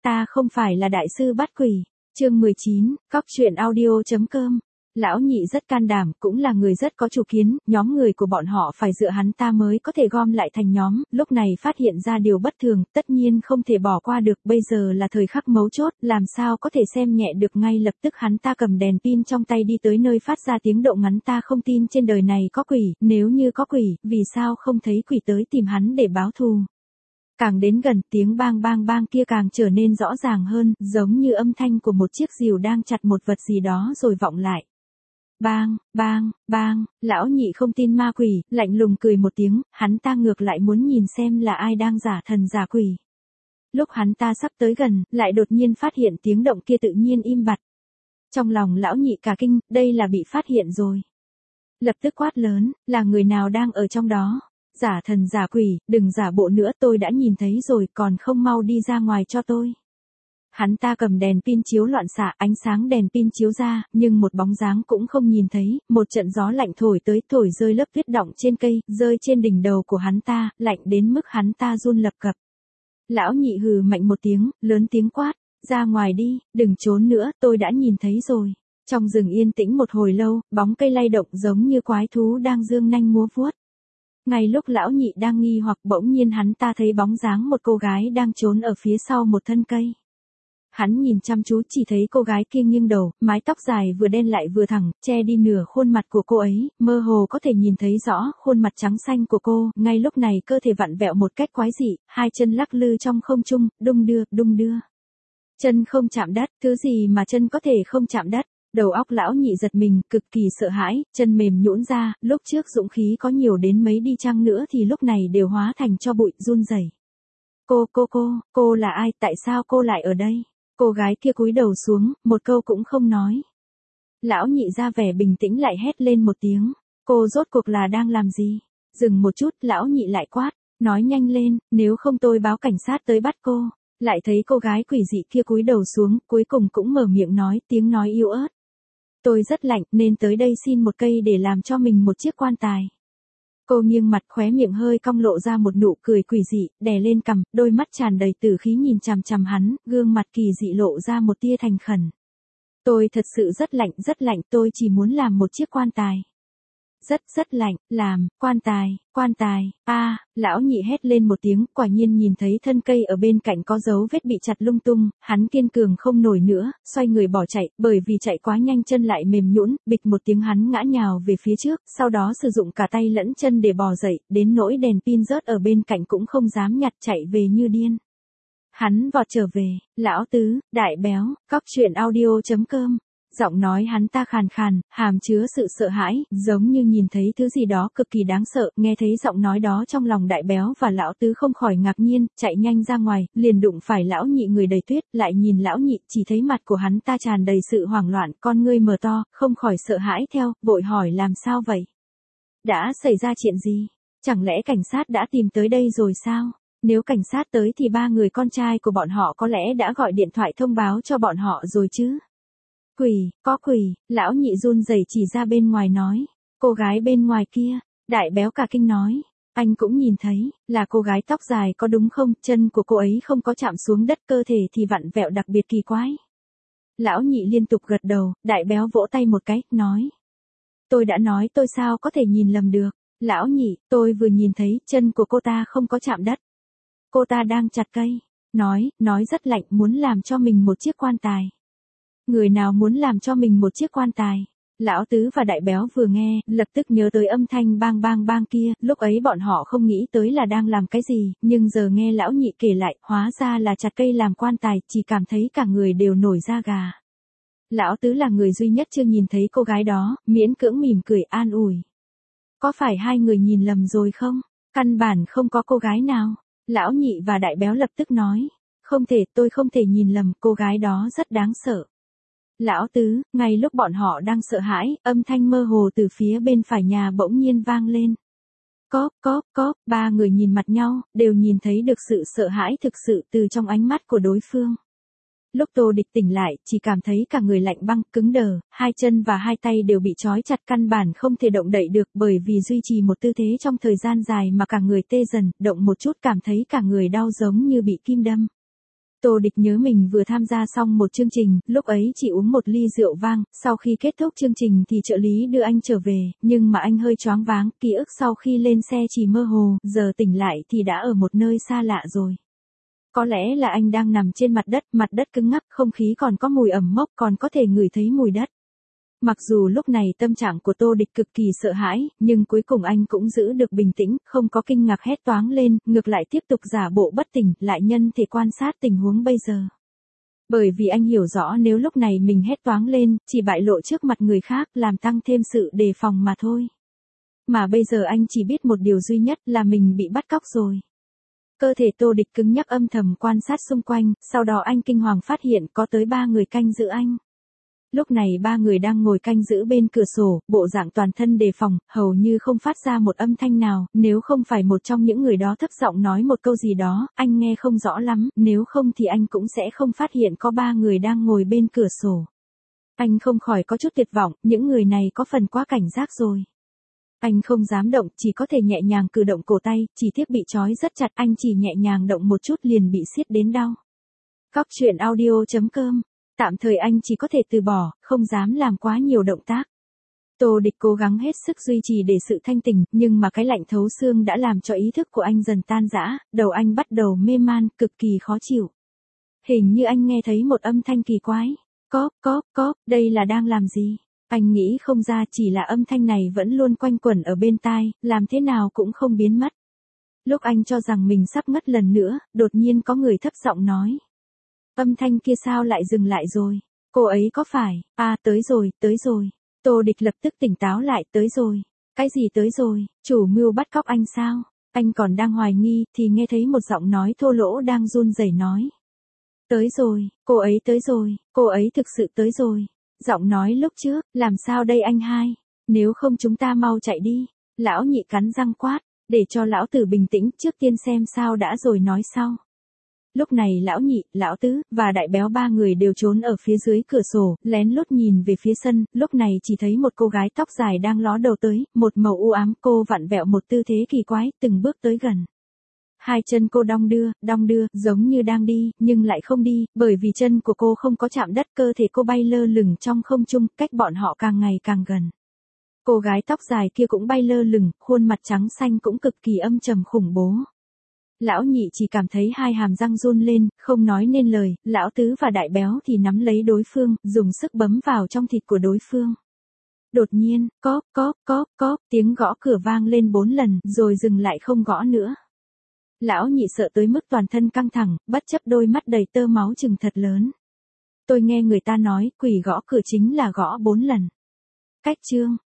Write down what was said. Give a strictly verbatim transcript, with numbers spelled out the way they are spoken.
ta không phải là đại sư bắt quỷ. Chương mười chín, cóc truyện audio chấm com. Lão nhị rất can đảm, cũng là người rất có chủ kiến, nhóm người của bọn họ phải dựa hắn ta mới có thể gom lại thành nhóm, lúc này phát hiện ra điều bất thường, tất nhiên không thể bỏ qua được, bây giờ là thời khắc mấu chốt, làm sao có thể xem nhẹ được. Ngay lập tức hắn ta cầm đèn pin trong tay đi tới nơi phát ra tiếng động. Hắn ta không tin trên đời này có quỷ, nếu như có quỷ, vì sao không thấy quỷ tới tìm hắn để báo thù. Càng đến gần, tiếng bang bang bang kia càng trở nên rõ ràng hơn, giống như âm thanh của một chiếc rìu đang chặt một vật gì đó rồi vọng lại. Bang, bang, bang, lão nhị không tin ma quỷ, lạnh lùng cười một tiếng, hắn ta ngược lại muốn nhìn xem là ai đang giả thần giả quỷ. Lúc hắn ta sắp tới gần, lại đột nhiên phát hiện tiếng động kia tự nhiên im bặt. Trong lòng lão nhị cả kinh, đây là bị phát hiện rồi. Lập tức quát lớn, là người nào đang ở trong đó? Giả thần giả quỷ, đừng giả bộ nữa, tôi đã nhìn thấy rồi, còn không mau đi ra ngoài cho tôi. Hắn ta cầm đèn pin chiếu loạn xạ, ánh sáng đèn pin chiếu ra, nhưng một bóng dáng cũng không nhìn thấy, một trận gió lạnh thổi tới, thổi rơi lớp tuyết đọng trên cây, rơi trên đỉnh đầu của hắn ta, lạnh đến mức hắn ta run lập cập. Lão nhị hừ mạnh một tiếng, lớn tiếng quát, ra ngoài đi, đừng trốn nữa, tôi đã nhìn thấy rồi. Trong rừng yên tĩnh một hồi lâu, bóng cây lay động giống như quái thú đang dương nanh múa vuốt. Ngay lúc lão nhị đang nghi hoặc, bỗng nhiên hắn ta thấy bóng dáng một cô gái đang trốn ở phía sau một thân cây. Hắn nhìn chăm chú, chỉ thấy cô gái kia nghiêng đầu, mái tóc dài vừa đen lại vừa thẳng, che đi nửa khuôn mặt của cô ấy, mơ hồ có thể nhìn thấy rõ khuôn mặt trắng xanh của cô. Ngay lúc này cơ thể vặn vẹo một cách quái dị, hai chân lắc lư trong không trung, đung đưa, đung đưa. Chân không chạm đất, thứ gì mà chân có thể không chạm đất? Đầu óc lão nhị giật mình, cực kỳ sợ hãi, chân mềm nhũn ra, lúc trước dũng khí có nhiều đến mấy đi chăng nữa thì lúc này đều hóa thành tro bụi, run rẩy. Cô, cô, cô, cô là ai, tại sao cô lại ở đây? Cô gái kia cúi đầu xuống, một câu cũng không nói. Lão nhị ra vẻ bình tĩnh lại hét lên một tiếng, cô rốt cuộc là đang làm gì? Dừng một chút, lão nhị lại quát, nói nhanh lên, nếu không tôi báo cảnh sát tới bắt cô. Lại thấy cô gái quỷ dị kia cúi đầu xuống, cuối cùng cũng mở miệng nói, tiếng nói yếu ớt. Tôi rất lạnh, nên tới đây xin một cây để làm cho mình một chiếc quan tài. Cô nghiêng mặt, khóe miệng hơi cong lộ ra một nụ cười quỷ dị, đè lên cằm, đôi mắt tràn đầy tử khí nhìn chằm chằm hắn, gương mặt kỳ dị lộ ra một tia thành khẩn. Tôi thật sự rất lạnh, rất lạnh, tôi chỉ muốn làm một chiếc quan tài. Rất rất lạnh, làm, quan tài, quan tài, a à, lão nhị hét lên một tiếng, quả nhiên nhìn thấy thân cây ở bên cạnh có dấu vết bị chặt lung tung, hắn kiên cường không nổi nữa, xoay người bỏ chạy, bởi vì chạy quá nhanh chân lại mềm nhũn, bịch một tiếng hắn ngã nhào về phía trước, sau đó sử dụng cả tay lẫn chân để bò dậy, đến nỗi đèn pin rớt ở bên cạnh cũng không dám nhặt, chạy về như điên. Hắn vọt trở về, lão tứ, đại béo, cóc truyện audio chấm com. Giọng nói hắn ta khàn khàn, hàm chứa sự sợ hãi, giống như nhìn thấy thứ gì đó cực kỳ đáng sợ. Nghe thấy giọng nói đó trong lòng đại béo và lão tứ không khỏi ngạc nhiên, chạy nhanh ra ngoài, liền đụng phải lão nhị người đầy tuyết, lại nhìn lão nhị, chỉ thấy mặt của hắn ta tràn đầy sự hoảng loạn, con ngươi mở to, không khỏi sợ hãi theo, vội hỏi làm sao vậy? Đã xảy ra chuyện gì? Chẳng lẽ cảnh sát đã tìm tới đây rồi sao? Nếu cảnh sát tới thì ba người con trai của bọn họ có lẽ đã gọi điện thoại thông báo cho bọn họ rồi chứ? Quỷ, có quỷ, lão nhị run rẩy chỉ ra bên ngoài nói, cô gái bên ngoài kia, đại béo cả kinh nói, anh cũng nhìn thấy, là cô gái tóc dài có đúng không, chân của cô ấy không có chạm xuống đất, cơ thể thì vặn vẹo đặc biệt kỳ quái. Lão nhị liên tục gật đầu, đại béo vỗ tay một cái, nói, tôi đã nói tôi sao có thể nhìn lầm được, lão nhị, tôi vừa nhìn thấy, chân của cô ta không có chạm đất. Cô ta đang chặt cây, nói, nói rất lạnh, muốn làm cho mình một chiếc quan tài. Người nào muốn làm cho mình một chiếc quan tài? Lão tứ và đại béo vừa nghe, lập tức nhớ tới âm thanh bang bang bang kia, lúc ấy bọn họ không nghĩ tới là đang làm cái gì, nhưng giờ nghe lão nhị kể lại, hóa ra là chặt cây làm quan tài, chỉ cảm thấy cả người đều nổi da gà. Lão tứ là người duy nhất chưa nhìn thấy cô gái đó, miễn cưỡng mỉm cười an ủi. Có phải hai người nhìn lầm rồi không? Căn bản không có cô gái nào. Lão nhị và đại béo lập tức nói, không thể, tôi không thể nhìn lầm, cô gái đó rất đáng sợ. Lão tứ, ngay lúc bọn họ đang sợ hãi, âm thanh mơ hồ từ phía bên phải nhà bỗng nhiên vang lên. Cóp, cóp, cóp, ba người nhìn mặt nhau, đều nhìn thấy được sự sợ hãi thực sự từ trong ánh mắt của đối phương. Lúc Tô Địch tỉnh lại, chỉ cảm thấy cả người lạnh băng, cứng đờ, hai chân và hai tay đều bị trói chặt, căn bản không thể động đậy được, bởi vì duy trì một tư thế trong thời gian dài mà cả người tê dần, động một chút cảm thấy cả người đau giống như bị kim đâm. Tô Địch nhớ mình vừa tham gia xong một chương trình, lúc ấy chỉ uống một ly rượu vang, sau khi kết thúc chương trình thì trợ lý đưa anh trở về, nhưng mà anh hơi choáng váng, ký ức sau khi lên xe chỉ mơ hồ, giờ tỉnh lại thì đã ở một nơi xa lạ rồi. Có lẽ là anh đang nằm trên mặt đất, mặt đất cứng ngắc, không khí còn có mùi ẩm mốc, còn có thể ngửi thấy mùi đất. Mặc dù lúc này tâm trạng của Tô Địch cực kỳ sợ hãi, nhưng cuối cùng anh cũng giữ được bình tĩnh, không có kinh ngạc hét toáng lên, ngược lại tiếp tục giả bộ bất tỉnh, lại nhân thể quan sát tình huống bây giờ. Bởi vì anh hiểu rõ nếu lúc này mình hét toáng lên, chỉ bại lộ trước mặt người khác, làm tăng thêm sự đề phòng mà thôi. Mà bây giờ anh chỉ biết một điều duy nhất là mình bị bắt cóc rồi. Cơ thể Tô Địch cứng nhắc âm thầm quan sát xung quanh, sau đó anh kinh hoàng phát hiện có tới ba người canh giữ anh. Lúc này ba người đang ngồi canh giữ bên cửa sổ, bộ dạng toàn thân đề phòng, hầu như không phát ra một âm thanh nào, nếu không phải một trong những người đó thấp giọng nói một câu gì đó, anh nghe không rõ lắm, nếu không thì anh cũng sẽ không phát hiện có ba người đang ngồi bên cửa sổ. Anh không khỏi có chút tuyệt vọng, những người này có phần quá cảnh giác rồi. Anh không dám động, chỉ có thể nhẹ nhàng cử động cổ tay, chỉ tiếc bị trói rất chặt, anh chỉ nhẹ nhàng động một chút liền bị siết đến đau. Cóc truyện audio chấm com. Tạm thời anh chỉ có thể từ bỏ, không dám làm quá nhiều động tác. Tô Địch cố gắng hết sức duy trì để sự thanh tỉnh, nhưng mà cái lạnh thấu xương đã làm cho ý thức của anh dần tan rã, đầu anh bắt đầu mê man, cực kỳ khó chịu. Hình như anh nghe thấy một âm thanh kỳ quái. Cóp, cóp, cóp, đây là đang làm gì? Anh nghĩ không ra, chỉ là âm thanh này vẫn luôn quanh quẩn ở bên tai, làm thế nào cũng không biến mất. Lúc anh cho rằng mình sắp ngất lần nữa, đột nhiên có người thấp giọng nói. Âm thanh kia sao lại dừng lại rồi? Cô ấy có phải? À, tới rồi, tới rồi. Tô Địch lập tức tỉnh táo lại, tới rồi. Cái gì tới rồi? Chủ mưu bắt cóc anh sao? Anh còn đang hoài nghi, thì nghe thấy một giọng nói thô lỗ đang run rẩy nói. Tới rồi, cô ấy tới rồi, cô ấy thực sự tới rồi. Giọng nói lúc trước, làm sao đây anh hai? Nếu không chúng ta mau chạy đi. Lão Nhị cắn răng quát, để cho lão tử bình tĩnh, trước tiên xem sao đã rồi nói sau. Lúc này lão Nhị, lão Tứ, và đại béo ba người đều trốn ở phía dưới cửa sổ, lén lút nhìn về phía sân, lúc này chỉ thấy một cô gái tóc dài đang ló đầu tới, một màu u ám, cô vặn vẹo một tư thế kỳ quái, từng bước tới gần. Hai chân cô đong đưa, đong đưa, giống như đang đi, nhưng lại không đi, bởi vì chân của cô không có chạm đất, cơ thể cô bay lơ lửng trong không trung, cách bọn họ càng ngày càng gần. Cô gái tóc dài kia cũng bay lơ lửng, khuôn mặt trắng xanh cũng cực kỳ âm trầm khủng bố. Lão Nhị chỉ cảm thấy hai hàm răng run lên, không nói nên lời, lão Tứ và đại béo thì nắm lấy đối phương, dùng sức bấm vào trong thịt của đối phương. Đột nhiên, cóp, cóp, cóp, cóp, tiếng gõ cửa vang lên bốn lần, rồi dừng lại không gõ nữa. Lão Nhị sợ tới mức toàn thân căng thẳng, bất chấp đôi mắt đầy tơ máu trừng thật lớn. Tôi nghe người ta nói, quỷ gõ cửa chính là gõ bốn lần. Cách chương.